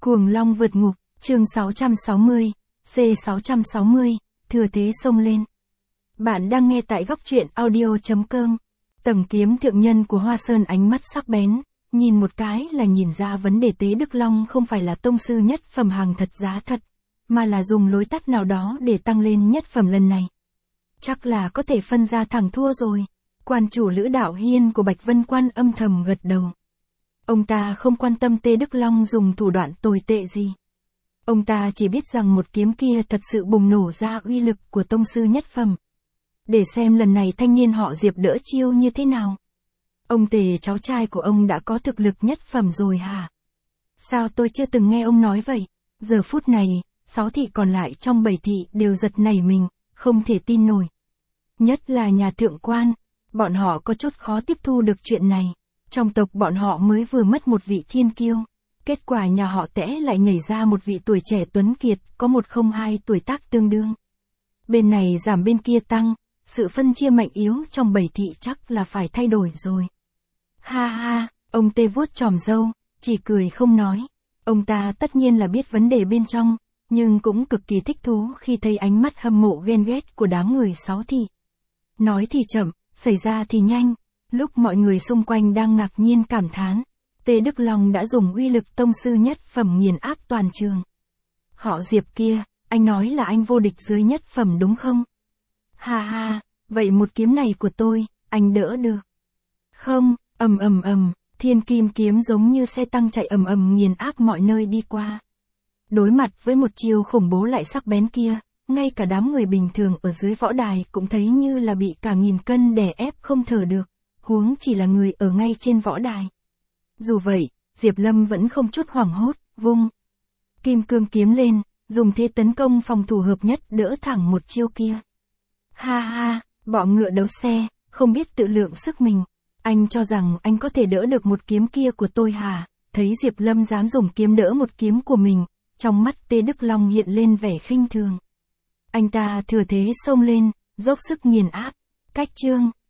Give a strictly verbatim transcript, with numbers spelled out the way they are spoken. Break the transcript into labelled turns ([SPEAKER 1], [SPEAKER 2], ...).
[SPEAKER 1] Cuồng long vượt ngục, chương sáu trăm sáu mươi, C sáu trăm sáu mươi, thừa thế xông lên. Bạn đang nghe tại góc truyện audio chấm com. Tầng kiếm thượng nhân của Hoa Sơn ánh mắt sắc bén, nhìn một cái là nhìn ra vấn đề Tế Đức Long không phải là tông sư nhất phẩm hàng thật giá thật, mà là dùng lối tắt nào đó để tăng lên nhất phẩm lần này. Chắc là có thể phân ra thẳng thua rồi. Quan chủ Lữ Đạo Hiên của Bạch Vân Quan âm thầm gật đầu. Ông ta không quan tâm Tế Đức Long dùng thủ đoạn tồi tệ gì. Ông ta chỉ biết rằng một kiếm kia thật sự bùng nổ ra uy lực của tông sư nhất phẩm. Để xem lần này thanh niên họ Diệp đỡ chiêu như thế nào. Ông Tề cháu trai của ông đã có thực lực nhất phẩm rồi hả? Sao tôi chưa từng nghe ông nói vậy? Giờ phút này, sáu thị còn lại trong bảy thị đều giật nảy mình, không thể tin nổi. Nhất là nhà thượng quan, bọn họ có chút khó tiếp thu được chuyện này. Trong tộc bọn họ mới vừa mất một vị thiên kiêu. Kết quả nhà họ Tẽ lại nhảy ra một vị tuổi trẻ tuấn kiệt, có một không hai tuổi tác tương đương. Bên này giảm bên kia tăng, sự phân chia mạnh yếu trong bảy thị chắc là phải thay đổi rồi. Ha ha, ông Tê vuốt chòm râu, chỉ cười không nói. Ông ta tất nhiên là biết vấn đề bên trong, nhưng cũng cực kỳ thích thú khi thấy ánh mắt hâm mộ ghen ghét của đám người sáu thị. Nói thì chậm, xảy ra thì nhanh. Lúc mọi người xung quanh đang ngạc nhiên cảm thán, Tế Đức Long đã dùng uy lực tông sư nhất phẩm nghiền áp toàn trường. Họ Diệp kia, anh nói là anh vô địch dưới nhất phẩm đúng không? Ha ha, vậy một kiếm này của tôi, anh đỡ được. Không, ầm ầm ầm, thiên kim kiếm giống như xe tăng chạy ầm ầm nghiền áp mọi nơi đi qua. Đối mặt với một chiêu khủng bố lại sắc bén kia, ngay cả đám người bình thường ở dưới võ đài cũng thấy như là bị cả nghìn cân đè ép không thở được. Huống chỉ là người ở ngay trên võ đài. Dù vậy, Diệp Lâm vẫn không chút hoảng hốt, vung kim cương kiếm lên, dùng thế tấn công phòng thủ hợp nhất đỡ thẳng một chiêu kia. Ha ha, bọ ngựa đấu xe, không biết tự lượng sức mình. Anh cho rằng anh có thể đỡ được một kiếm kia của tôi hả? Thấy Diệp Lâm dám dùng kiếm đỡ một kiếm của mình, trong mắt Tế Đức Long hiện lên vẻ khinh thường. Anh ta thừa thế xông lên, dốc sức nghiền áp. Cách chương